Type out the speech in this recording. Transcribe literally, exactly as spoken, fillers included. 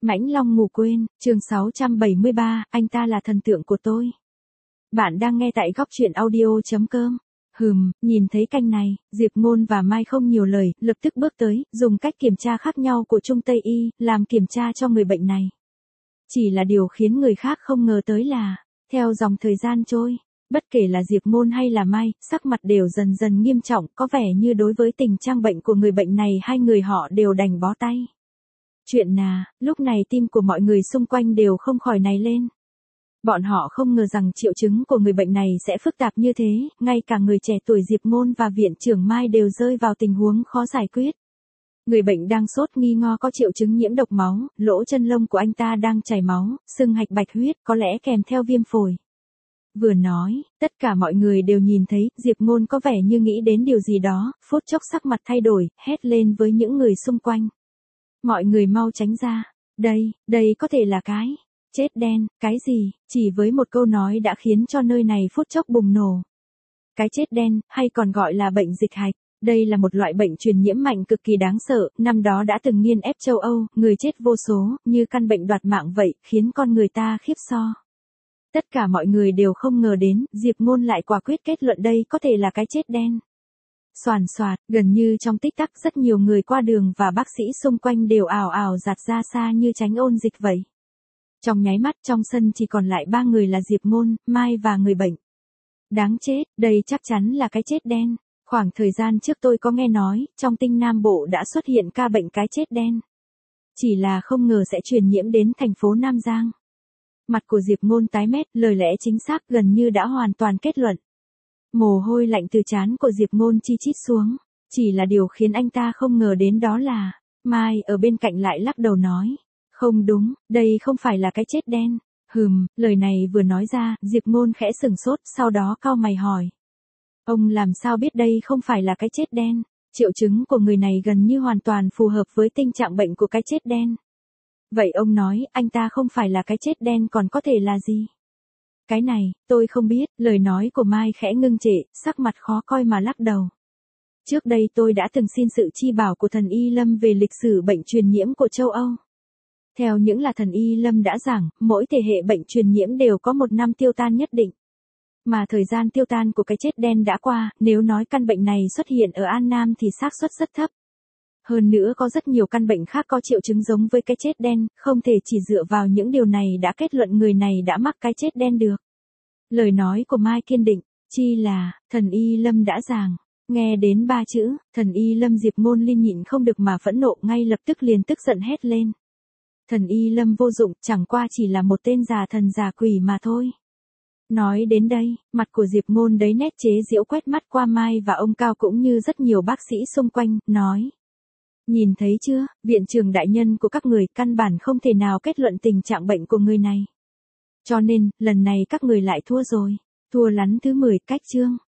Mãnh Long ngủ quên, chương sáu trăm bảy mươi ba, anh ta là thần tượng của tôi. Bạn đang nghe tại góc truyện audio chấm com. Hừm, nhìn thấy canh này, Diệp Ngôn và Mai không nhiều lời, lập tức bước tới, dùng cách kiểm tra khác nhau của Trung Tây Y, làm kiểm tra cho người bệnh này. Chỉ là điều khiến người khác không ngờ tới là, theo dòng thời gian trôi, bất kể là Diệp Ngôn hay là Mai, sắc mặt đều dần dần nghiêm trọng, có vẻ như đối với tình trạng bệnh của người bệnh này hai người họ đều đành bó tay. Chuyện là, lúc này tim của mọi người xung quanh đều không khỏi nảy lên. Bọn họ không ngờ rằng triệu chứng của người bệnh này sẽ phức tạp như thế, ngay cả người trẻ tuổi Diệp Ngôn và viện trưởng Mai đều rơi vào tình huống khó giải quyết. Người bệnh đang sốt nghi ngờ có triệu chứng nhiễm độc máu, lỗ chân lông của anh ta đang chảy máu, sưng hạch bạch huyết, có lẽ kèm theo viêm phổi. Vừa nói, tất cả mọi người đều nhìn thấy, Diệp Ngôn có vẻ như nghĩ đến điều gì đó, phút chốc sắc mặt thay đổi, hét lên với những người xung quanh. Mọi người mau tránh ra, đây, đây có thể là cái chết đen, cái gì, chỉ với một câu nói đã khiến cho nơi này phút chốc bùng nổ. Cái chết đen, hay còn gọi là bệnh dịch hạch, đây là một loại bệnh truyền nhiễm mạnh cực kỳ đáng sợ, năm đó đã từng nghiền ép châu Âu, người chết vô số, như căn bệnh đoạt mạng vậy, khiến con người ta khiếp so. Tất cả mọi người đều không ngờ đến, Diệp Ngôn lại quả quyết kết luận đây có thể là cái chết đen. Xoàn xoạt, gần như trong tích tắc rất nhiều người qua đường và bác sĩ xung quanh đều ào ào giạt ra xa như tránh ôn dịch vậy. Trong nháy mắt trong sân chỉ còn lại ba người là Diệp Ngôn, Mai và người bệnh. Đáng chết, đây chắc chắn là cái chết đen. Khoảng thời gian trước tôi có nghe nói, trong Tinh Nam Bộ đã xuất hiện ca bệnh cái chết đen. Chỉ là không ngờ sẽ truyền nhiễm đến thành phố Nam Giang. Mặt của Diệp Ngôn tái mét, lời lẽ chính xác gần như đã hoàn toàn kết luận. Mồ hôi lạnh từ trán của Diệp Ngôn chi chít xuống. Chỉ là điều khiến anh ta không ngờ đến đó là, Mai ở bên cạnh lại lắc đầu nói. Không đúng, đây không phải là cái chết đen. Hừm, lời này vừa nói ra, Diệp Ngôn khẽ sửng sốt, sau đó cau mày hỏi. Ông làm sao biết đây không phải là cái chết đen? Triệu chứng của người này gần như hoàn toàn phù hợp với tình trạng bệnh của cái chết đen. Vậy ông nói, anh ta không phải là cái chết đen còn có thể là gì? Cái này, tôi không biết, lời nói của Mai khẽ ngưng trệ, sắc mặt khó coi mà lắc đầu. Trước đây tôi đã từng xin sự chi bảo của thần Y Lâm về lịch sử bệnh truyền nhiễm của châu Âu. Theo những là thần Y Lâm đã giảng, mỗi thể hệ bệnh truyền nhiễm đều có một năm tiêu tan nhất định. Mà thời gian tiêu tan của cái chết đen đã qua, nếu nói căn bệnh này xuất hiện ở An Nam thì xác suất rất thấp. Hơn nữa có rất nhiều căn bệnh khác có triệu chứng giống với cái chết đen, không thể chỉ dựa vào những điều này đã kết luận người này đã mắc cái chết đen được. Lời nói của Mai kiên định, chi là, thần Y Lâm đã giảng. Nghe đến ba chữ, thần Y Lâm Diệp Ngôn Linh nhịn không được mà phẫn nộ ngay lập tức liền tức giận hét lên. Thần Y Lâm vô dụng, chẳng qua chỉ là một tên già thần già quỷ mà thôi. Nói đến đây, mặt của Diệp Ngôn đấy nét chế giễu quét mắt qua Mai và ông Cao cũng như rất nhiều bác sĩ xung quanh, nói. Nhìn thấy chưa, viện trưởng đại nhân của các người căn bản không thể nào kết luận tình trạng bệnh của người này. Cho nên, lần này các người lại thua rồi. Thua lắn thứ mười cách chương.